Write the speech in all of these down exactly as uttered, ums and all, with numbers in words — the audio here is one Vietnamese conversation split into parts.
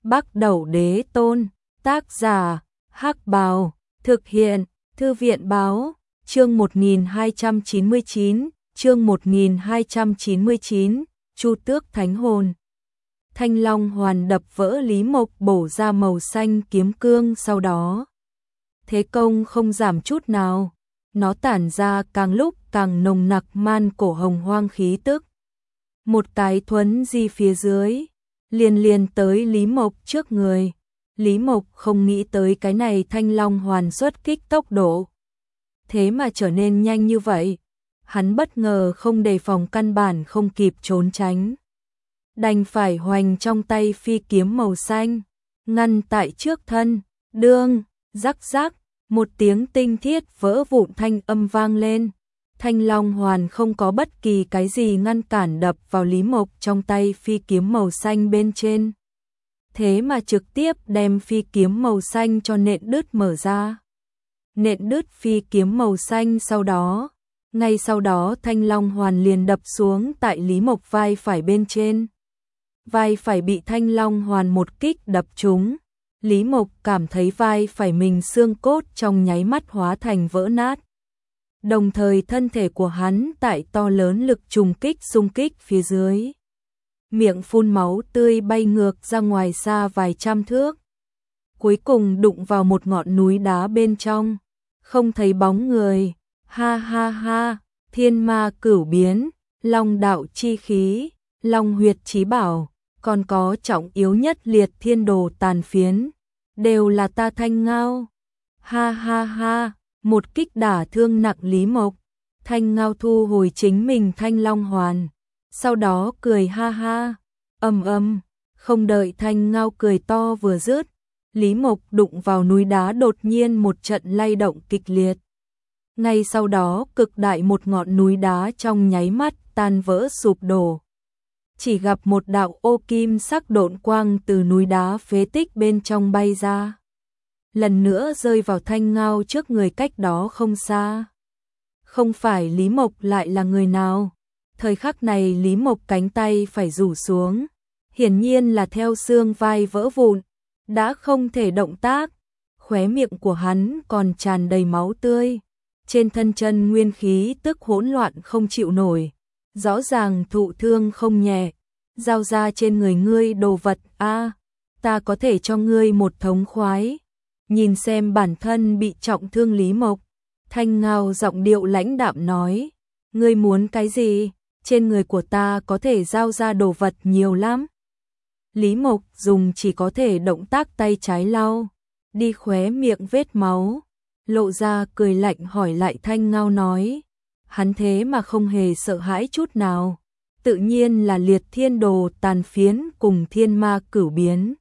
Bắc Đẩu Đế Tôn, tác giả, Hắc Bào, thực hiện, Thư viện báo, chương một nghìn hai trăm chín mươi chín, chương một nghìn hai trăm chín mươi chín, Chu Tước Thánh Hồn. Thanh Long Hoàn đập vỡ Lý Mộc bổ ra màu xanh kiếm cương, sau đó thế công không giảm chút nào, nó tản ra càng lúc càng nồng nặc man cổ hồng hoang khí tức. Một cái thuấn di phía dưới, liền liền tới Lý Mộc trước người. Lý Mộc không nghĩ tới cái này Thanh Long Hoàn xuất kích tốc độ thế mà trở nên nhanh như vậy. Hắn bất ngờ không đề phòng, căn bản không kịp trốn tránh, đành phải hoành trong tay phi kiếm màu xanh, ngăn tại trước thân. Đương, rắc rắc, một tiếng tinh thiết vỡ vụn thanh âm vang lên. Thanh Long Hoàn không có bất kỳ cái gì ngăn cản, đập vào Lý Mộc trong tay phi kiếm màu xanh bên trên, thế mà trực tiếp đem phi kiếm màu xanh cho nện đứt mở ra. Nện đứt phi kiếm màu xanh, sau đó, ngay sau đó Thanh Long Hoàn liền đập xuống tại Lý Mộc vai phải bên trên. Vai phải bị Thanh Long Hoàn một kích đập trúng. Lý Mộc cảm thấy vai phải mình xương cốt trong nháy mắt hóa thành vỡ nát. Đồng thời thân thể của hắn tại to lớn lực trùng kích xung kích phía dưới, miệng phun máu tươi bay ngược ra ngoài xa vài trăm thước. Cuối cùng đụng vào một ngọn núi đá bên trong, không thấy bóng người. Ha ha ha, thiên ma cửu biến, long đạo chi khí, long huyệt chí bảo, còn có trọng yếu nhất liệt thiên đồ tàn phiến, đều là ta Thanh Ngao. Ha ha ha, một kích đả thương nặng Lý Mộc. Thanh Ngao thu hồi chính mình Thanh Long Hoàn, sau đó cười ha ha. Ầm ầm, không đợi Thanh Ngao cười to vừa dứt, Lý Mộc đụng vào núi đá đột nhiên một trận lay động kịch liệt. Ngay sau đó cực đại một ngọn núi đá trong nháy mắt tan vỡ sụp đổ. Chỉ gặp một đạo ô kim sắc độn quang từ núi đá phế tích bên trong bay ra, lần nữa rơi vào Thanh Ngao trước người cách đó không xa. Không phải Lý Mộc lại là người nào? Thời khắc này Lý Mộc cánh tay phải rủ xuống, hiển nhiên là theo xương vai vỡ vụn, đã không thể động tác. Khóe miệng của hắn còn tràn đầy máu tươi, trên thân chân nguyên khí tức hỗn loạn không chịu nổi, rõ ràng thụ thương không nhẹ. Giao ra trên người ngươi đồ vật a, ta có thể cho ngươi một thống khoái. Nhìn xem bản thân bị trọng thương Lý Mộc, Thanh Ngao giọng điệu lãnh đạm nói, ngươi muốn cái gì? Trên người của ta có thể giao ra đồ vật nhiều lắm. Lý Mộc dùng chỉ có thể động tác tay trái lau đi khóe miệng vết máu, lộ ra cười lạnh hỏi lại Thanh Ngao nói, hắn thế mà không hề sợ hãi chút nào, tự nhiên là liệt thiên đồ tàn phiến cùng thiên ma cửu biến.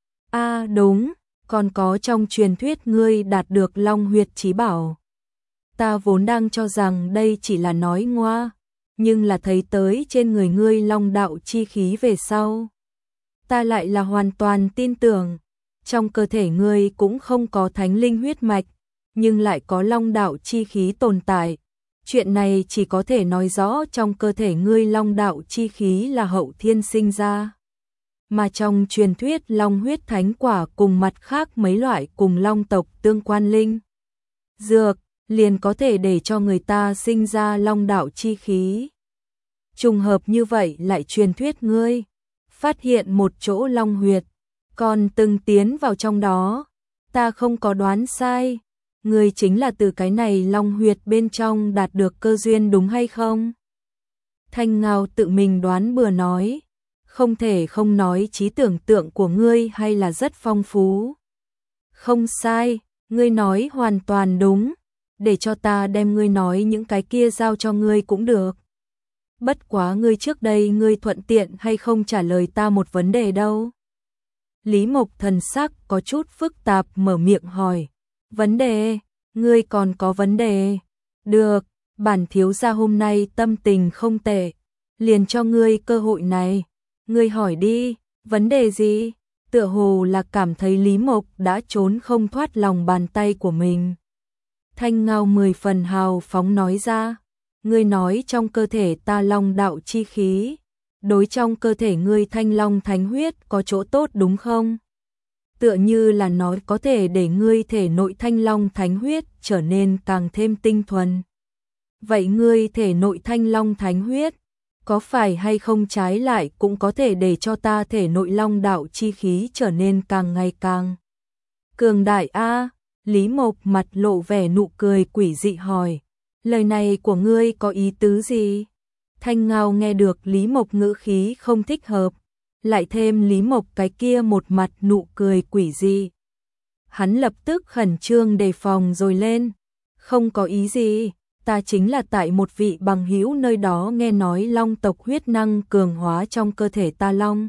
A đúng, còn có trong truyền thuyết ngươi đạt được long huyệt chí bảo. Ta vốn đang cho rằng đây chỉ là nói ngoa, nhưng là thấy tới trên người ngươi long đạo chi khí về sau, ta lại là hoàn toàn tin tưởng. Trong cơ thể ngươi cũng không có thánh linh huyết mạch, nhưng lại có long đạo chi khí tồn tại. Chuyện này chỉ có thể nói rõ trong cơ thể ngươi long đạo chi khí là hậu thiên sinh ra. Mà trong truyền thuyết long huyết thánh quả cùng mặt khác mấy loại cùng long tộc tương quan linh dược, liền có thể để cho người ta sinh ra long đạo chi khí. Trùng hợp như vậy lại truyền thuyết ngươi phát hiện một chỗ long huyệt, còn từng tiến vào trong đó. Ta không có đoán sai, ngươi chính là từ cái này long huyệt bên trong đạt được cơ duyên đúng hay không? Thanh Ngao tự mình đoán bừa nói, không thể không nói trí tưởng tượng của ngươi hay là rất phong phú. Không sai, ngươi nói hoàn toàn đúng, để cho ta đem ngươi nói những cái kia giao cho ngươi cũng được. Bất quá ngươi trước đây ngươi thuận tiện hay không trả lời ta một vấn đề đâu? Lý Mộc thần sắc có chút phức tạp mở miệng hỏi. Vấn đề? Ngươi còn có vấn đề? Được, bản thiếu gia hôm nay tâm tình không tệ, liền cho ngươi cơ hội này. Ngươi hỏi đi, vấn đề gì? Tựa hồ là cảm thấy Lý Mộc đã trốn không thoát lòng bàn tay của mình. Thanh Ngao mười phần hào phóng nói ra, ngươi nói trong cơ thể ta long đạo chi khí, đối trong cơ thể ngươi thanh long thánh huyết có chỗ tốt đúng không? tựa như là nó có thể để ngươi thể nội thanh long thánh huyết trở nên càng thêm tinh thuần. Vậy ngươi thể nội thanh long thánh huyết, có phải hay không trái lại cũng có thể để cho ta thể nội long đạo chi khí trở nên càng ngày càng cường đại a? Lý Mộc mặt lộ vẻ nụ cười quỷ dị hỏi, lời này của ngươi có ý tứ gì? Thanh Ngao nghe được Lý Mộc ngữ khí không thích hợp, lại thêm Lý Mộc cái kia một mặt nụ cười quỷ dị. Hắn lập tức khẩn trương đề phòng rồi lên, không có ý gì, ta chính là tại một vị bằng hữu nơi đó nghe nói long tộc huyết năng cường hóa trong cơ thể ta long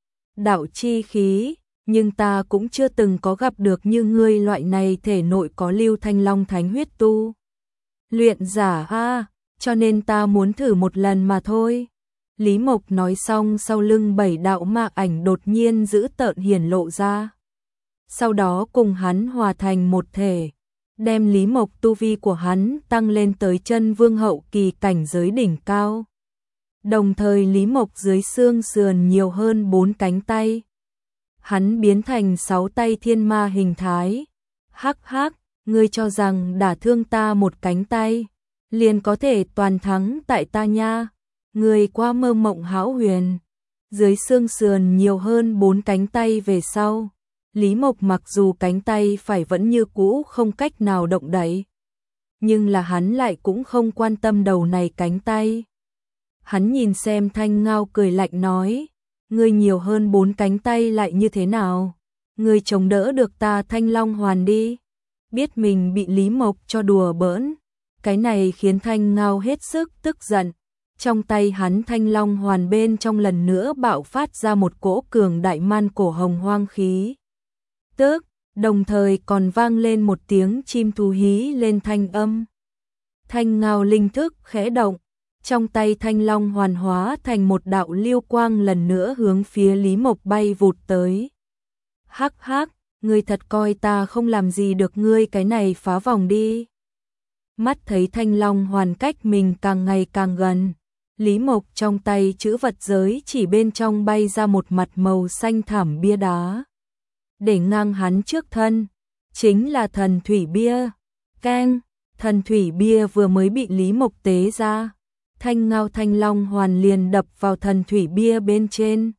đạo chi khí, nhưng ta cũng chưa từng có gặp được như ngươi loại này thể nội có lưu thanh long thánh huyết tu luyện giả a, cho nên ta muốn thử một lần mà thôi. Lý Mộc nói xong, sau lưng bảy đạo ma ảnh đột nhiên dữ tợn hiển lộ ra. Sau đó cùng hắn hòa thành một thể, đem Lý Mộc tu vi của hắn tăng lên tới chân vương hậu kỳ cảnh giới đỉnh cao. Đồng thời Lý Mộc dưới xương sườn nhiều hơn bốn cánh tay. Hắn biến thành sáu tay thiên ma hình thái. Hắc hắc, ngươi cho rằng đả thương ta một cánh tay, liền có thể toàn thắng tại ta nha. Ngươi quá mơ mộng hão huyền. Dưới xương sườn nhiều hơn bốn cánh tay về sau, Lý Mộc mặc dù cánh tay phải vẫn như cũ không cách nào động đậy, nhưng là hắn lại cũng không quan tâm đầu này cánh tay. Hắn nhìn xem Thanh Ngao cười lạnh nói, ngươi nhiều hơn bốn cánh tay lại như thế nào? Ngươi chống đỡ được ta Thanh Long Hoàn đi. Biết mình bị Lý Mộc cho đùa bỡn, cái này khiến Thanh Ngao hết sức tức giận. Trong tay hắn Thanh Long Hoàn bên trong lần nữa bạo phát ra một cỗ cường đại man cổ hồng hoang khí tức, đồng thời còn vang lên một tiếng chim thú hí lên thanh âm. Thanh Ngao linh thức khẽ động, trong tay Thanh Long Hoàn hóa thành một đạo lưu quang lần nữa hướng phía Lý Mộc bay vụt tới. Hắc hắc, ngươi thật coi ta không làm gì được ngươi cái này phá vòng đi. Mắt thấy Thanh Long Hoàn cách mình càng ngày càng gần, Lý Mộc trong tay chữ vật giới chỉ bên trong bay ra một mặt màu xanh thảm bia đá. Để ngang hắn trước thân, chính là thần thủy bia. Keng, thần thủy bia vừa mới bị Lý Mộc tế ra, Thanh Ngao Thanh Long Hoàn liền đập vào thần thủy bia bên trên.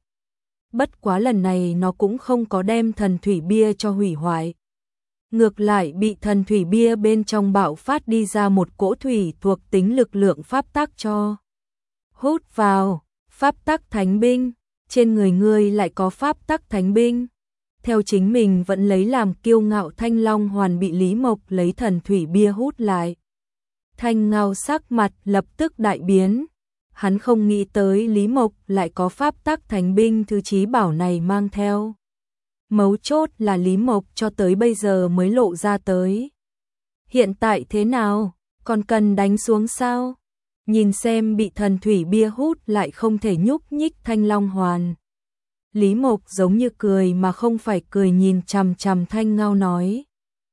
Bất quá lần này nó cũng không có đem thần thủy bia cho hủy hoại. Ngược lại bị thần thủy bia bên trong bạo phát đi ra một cỗ thủy thuộc tính lực lượng pháp tắc cho hút vào. Pháp tắc thánh binh, trên người ngươi lại có pháp tắc thánh binh. Theo chính mình vẫn lấy làm kiêu ngạo Thanh Long Hoàn bị Lý Mộc lấy thần thủy bia hút lại. Thanh Ngao sắc mặt lập tức đại biến. Hắn không nghĩ tới Lý Mộc lại có pháp tắc thánh binh thứ chí bảo này mang theo. Mấu chốt là Lý Mộc cho tới bây giờ mới lộ ra tới. Hiện tại thế nào? Còn cần đánh xuống sao? Nhìn xem bị thần thủy bia hút lại không thể nhúc nhích Thanh Long Hoàn. Lý Mộc giống như cười mà không phải cười nhìn chằm chằm Thanh Ngao nói.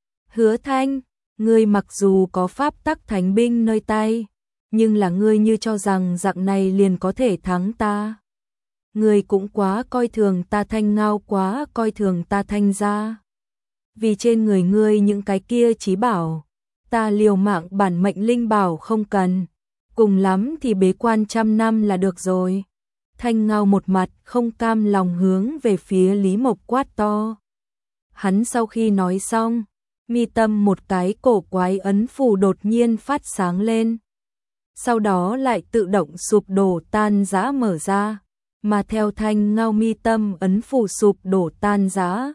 Hứa Thanh, ngươi mặc dù có pháp tắc thánh binh nơi tay, nhưng là ngươi như cho rằng dạng này liền có thể thắng ta. Ngươi cũng quá coi thường ta Thanh Ngao, quá coi thường ta Thanh gia. Vì trên người ngươi những cái kia chí bảo, ta liều mạng bản mệnh linh bảo không cần, cùng lắm thì bế quan trăm năm là được rồi. Thanh Ngao một mặt không cam lòng hướng về phía Lý Mộc quát to. Hắn sau khi nói xong, mi tâm một cái cổ quái ấn phù đột nhiên phát sáng lên. Sau đó lại tự động sụp đổ tan rã mở ra, mà theo Thanh Ngao mi tâm ấn phù sụp đổ tan rã,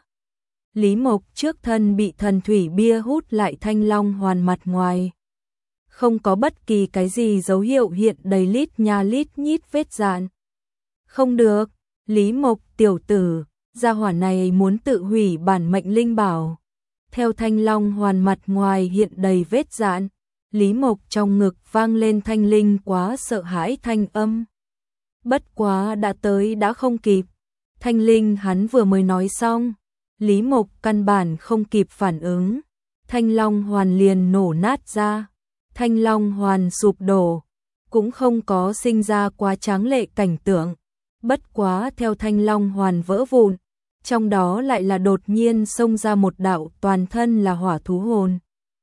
Lý Mộc trước thân bị thần thủy bia hút lại Thanh Long Hoàn mặt ngoài. Không có bất kỳ cái gì dấu hiệu hiện đầy lít nha lít nhít vết dạn. Không được, Lý Mộc tiểu tử, gia hỏa này muốn tự hủy bản mệnh linh bảo. Theo Thanh Long Hoàn mặt ngoài hiện đầy vết dạn, Lý Mộc trong ngực vang lên thanh linh quá sợ hãi thanh âm. Bất quá đã tới đã không kịp. Thanh linh hắn vừa mới nói xong, Lý Mộc căn bản không kịp phản ứng. Thanh Long Hoàn liền nổ nát ra. Thanh Long Hoàn sụp đổ, cũng không có sinh ra quá tráng lệ cảnh tượng. Bất quá theo Thanh Long Hoàn vỡ vụn, trong đó lại là đột nhiên xông ra một đạo toàn thân là hỏa thú hồn.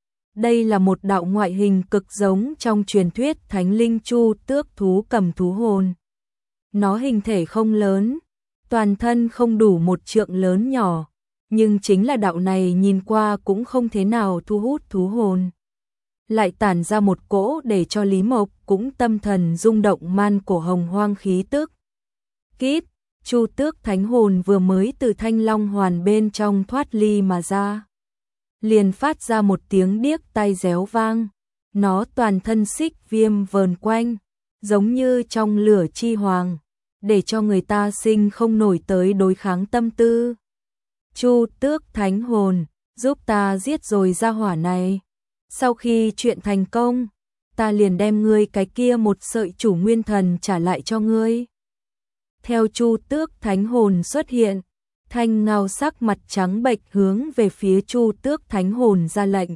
Đây là một đạo ngoại hình cực giống trong truyền thuyết thánh linh chu tước thú cầm thú hồn. Nó hình thể không lớn, toàn thân không đủ một trượng lớn nhỏ, nhưng chính là đạo này nhìn qua cũng không thế nào thu hút thú hồn. Lại tản ra một cỗ để cho Lý Mộc cũng tâm thần rung động man cổ hồng hoang khí tức. Kít, chu tước thánh hồn vừa mới từ thanh long hoàn bên trong thoát ly mà ra. Liền phát ra một tiếng điếc tai réo vang. Nó toàn thân xích viêm vờn quanh, giống như trong lửa chi hoàng, để cho người ta sinh không nổi tới đối kháng tâm tư. Chu tước thánh hồn, giúp ta giết rồi ra hỏa này. Sau khi chuyện thành công, ta liền đem ngươi cái kia một sợi chủ nguyên thần trả lại cho ngươi. Theo chu tước thánh hồn xuất hiện, Thanh Ngao sắc mặt trắng bệch hướng về phía chu tước thánh hồn ra lệnh.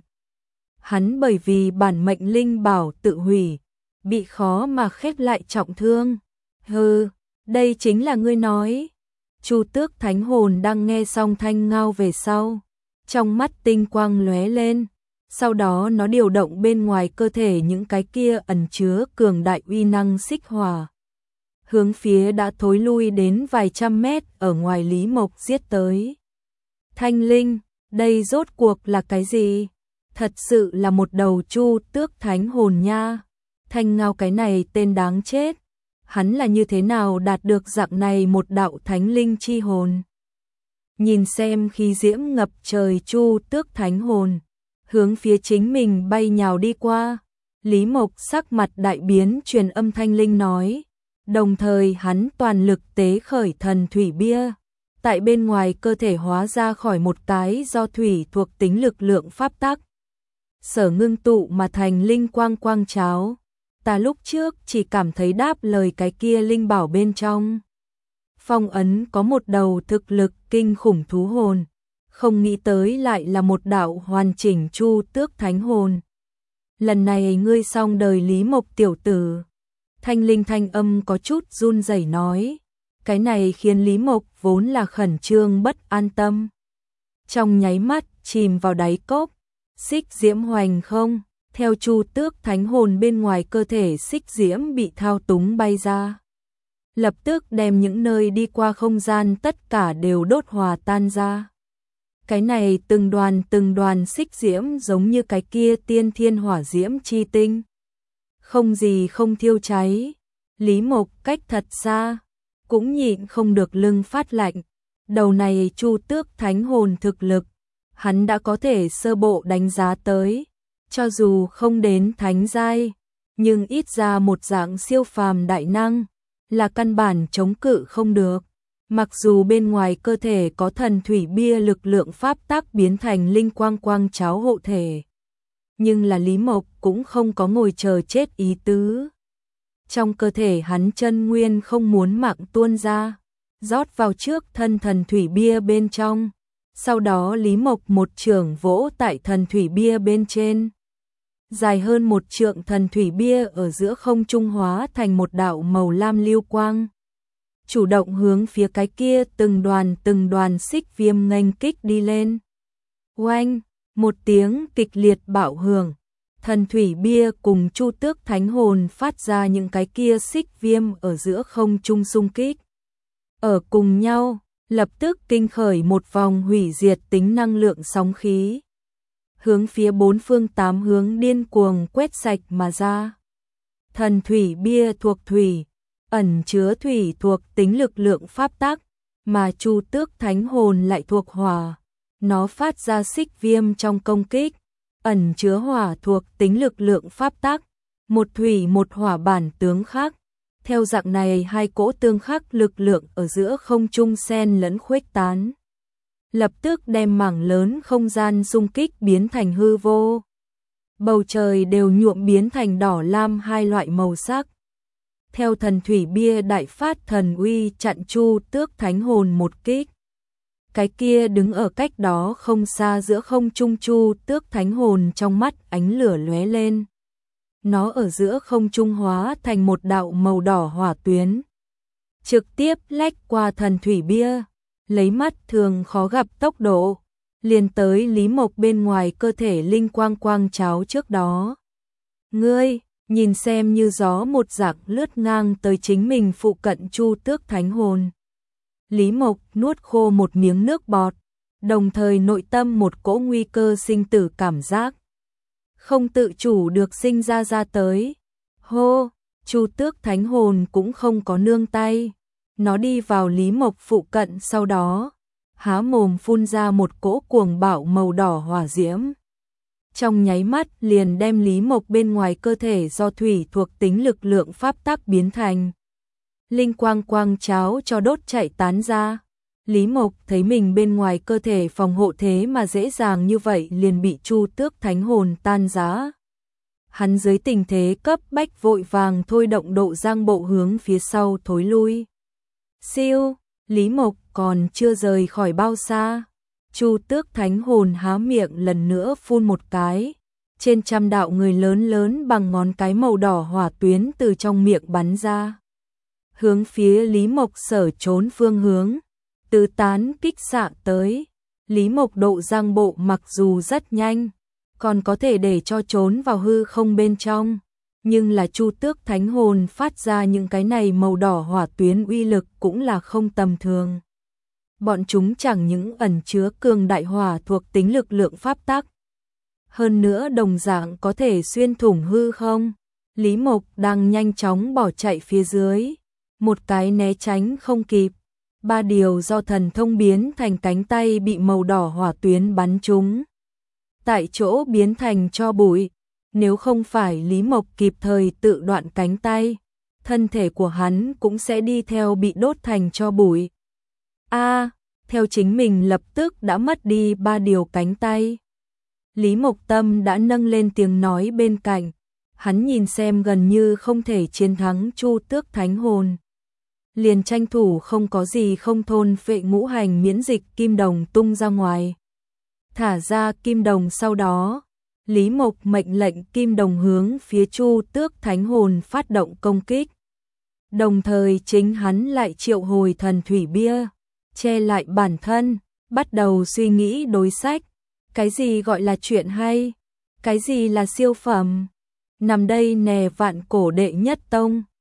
Hắn bởi vì bản mệnh linh bảo tự hủy, bị khó mà khép lại trọng thương. Hừ, đây chính là ngươi nói. Chu tước thánh hồn đang nghe xong Thanh Ngao về sau, trong mắt tinh quang lóe lên, sau đó nó điều động bên ngoài cơ thể những cái kia ẩn chứa cường đại uy năng xích hỏa, hướng phía đã thối lui đến vài trăm mét ở ngoài Lý Mộc giết tới. Thanh linh, đây rốt cuộc là cái gì? Thật sự là một đầu chu tước thánh hồn nha. Thanh Ngao cái này tên đáng chết. Hắn là như thế nào đạt được dạng này một đạo thánh linh chi hồn? Nhìn xem khi diễm ngập trời chu tước thánh hồn, hướng phía chính mình bay nhào đi qua, Lý Mộc sắc mặt đại biến truyền âm thanh linh nói, đồng thời hắn toàn lực tế khởi thần thủy bia, tại bên ngoài cơ thể hóa ra khỏi một cái do thủy thuộc tính lực lượng pháp tắc. Sở ngưng tụ mà thành linh quang quang cháo. Ta lúc trước chỉ cảm thấy đáp lời cái kia linh bảo bên trong phong ấn có một đầu thực lực kinh khủng thú hồn, không nghĩ tới lại là một đạo hoàn chỉnh chu tước thánh hồn. Lần này ngươi xong đời Lý Mộc tiểu tử. Thanh linh thanh âm có chút run rẩy nói, cái này khiến Lý Mộc vốn là khẩn trương bất an tâm, trong nháy mắt chìm vào đáy cốc. Xích diễm hoành không, theo chu tước thánh hồn bên ngoài cơ thể xích diễm bị thao túng bay ra, lập tức đem những nơi đi qua không gian tất cả đều đốt hòa tan ra. Cái này từng đoàn từng đoàn xích diễm giống như cái kia tiên thiên hỏa diễm chi tinh, không gì không thiêu cháy. Lý Mộc cách thật xa, cũng nhịn không được lưng phát lạnh. Đầu này chu tước thánh hồn thực lực, hắn đã có thể sơ bộ đánh giá tới, cho dù không đến thánh giai, nhưng ít ra một dạng siêu phàm đại năng, là căn bản chống cự không được. Mặc dù bên ngoài cơ thể có thần thủy bia lực lượng pháp tắc biến thành linh quang quang cháo hộ thể, nhưng là Lý Mộc cũng không có ngồi chờ chết ý tứ. Trong cơ thể hắn chân nguyên không muốn mạng tuôn ra, rót vào trước thân thần thủy bia bên trong. Sau đó Lý Mộc một chưởng vỗ tại thần thủy bia bên trên. Dài hơn một trượng thần thủy bia ở giữa không trung hóa thành một đạo màu lam lưu quang, chủ động hướng phía cái kia từng đoàn từng đoàn xích viêm nghênh kích đi lên. Oanh, một tiếng kịch liệt bạo hưởng, thần thủy bia cùng chu tước thánh hồn phát ra những cái kia xích viêm ở giữa không trung xung kích. Ở cùng nhau, lập tức kinh khởi một vòng hủy diệt tính năng lượng sóng khí, hướng phía bốn phương tám hướng điên cuồng quét sạch mà ra. Thần thủy bia thuộc thủy, ẩn chứa thủy thuộc tính lực lượng pháp tắc, mà chu tước thánh hồn lại thuộc hỏa. Nó phát ra xích viêm trong công kích, ẩn chứa hỏa thuộc tính lực lượng pháp tắc, một thủy một hỏa bản tướng khác. Theo dạng này hai cỗ tương khắc lực lượng ở giữa không trung xen lẫn khuếch tán, lập tức đem mảng lớn không gian xung kích biến thành hư vô. Bầu trời đều nhuộm biến thành đỏ lam hai loại màu sắc. Theo thần thủy bia đại phát thần uy chặn chu tước thánh hồn một kích. Cái kia đứng ở cách đó không xa giữa không trung chu tước thánh hồn trong mắt ánh lửa lóe lên. Nó ở giữa không trung hóa thành một đạo màu đỏ hỏa tuyến, trực tiếp lách qua thần thủy bia, lấy mắt thường khó gặp tốc độ, liền tới Lý Mộc bên ngoài cơ thể linh quang quang cháo trước đó. Ngươi, nhìn xem như gió một dạng lướt ngang tới chính mình phụ cận Chu Tước thánh hồn. Lý Mộc nuốt khô một miếng nước bọt, đồng thời nội tâm một cỗ nguy cơ sinh tử cảm giác. Không tự chủ được sinh ra ra tới. Hô, Chu Tước thánh hồn cũng không có nương tay. Nó đi vào Lý Mộc phụ cận sau đó, há mồm phun ra một cỗ cuồng bạo màu đỏ hỏa diễm. Trong nháy mắt liền đem Lý Mộc bên ngoài cơ thể do thủy thuộc tính lực lượng pháp tắc biến thành linh quang quang cháo cho đốt chạy tán ra. Lý Mộc thấy mình bên ngoài cơ thể phòng hộ thế mà dễ dàng như vậy liền bị Chu Tước thánh hồn tan rã. Hắn dưới tình thế cấp bách vội vàng thôi động độ giang bộ hướng phía sau thối lui. Siêu, Lý Mộc còn chưa rời khỏi bao xa. Chu Tước thánh hồn há miệng lần nữa phun một cái. Trên trăm đạo người lớn lớn bằng ngón cái màu đỏ hỏa tuyến từ trong miệng bắn ra. Hướng phía Lý Mộc sở trốn phương hướng. Tứ tán kích xạ tới. Lý Mộc độ giang bộ mặc dù rất nhanh, còn có thể để cho trốn vào hư không bên trong. Nhưng là Chu Tước thánh hồn phát ra những cái này màu đỏ hỏa tuyến uy lực cũng là không tầm thường. Bọn chúng chẳng những ẩn chứa cường đại hỏa thuộc tính lực lượng pháp tắc, hơn nữa đồng dạng có thể xuyên thủng hư không. Lý Mộc đang nhanh chóng bỏ chạy phía dưới, một cái né tránh không kịp, ba điều do thần thông biến thành cánh tay bị màu đỏ hỏa tuyến bắn trúng, tại chỗ biến thành tro bụi. Nếu không phải Lý Mộc kịp thời tự đoạn cánh tay, thân thể của hắn cũng sẽ đi theo bị đốt thành tro bụi. A, theo chính mình lập tức đã mất đi ba điều cánh tay. Lý Mộc tâm đã nâng lên tiếng nói bên cạnh, hắn nhìn xem gần như không thể chiến thắng Chu Tước thánh hồn, liền tranh thủ không có gì không thôn phệ ngũ hành miễn dịch kim đồng tung ra ngoài. Thả ra kim đồng sau đó, Lý Mộc mệnh lệnh kim đồng hướng phía Chu Tước thánh hồn phát động công kích. Đồng thời chính hắn lại triệu hồi thần thủy bia, che lại bản thân, bắt đầu suy nghĩ đối sách. Cái gì gọi là chuyện hay? Cái gì là siêu phẩm? Nằm đây nè vạn cổ đệ nhất tông.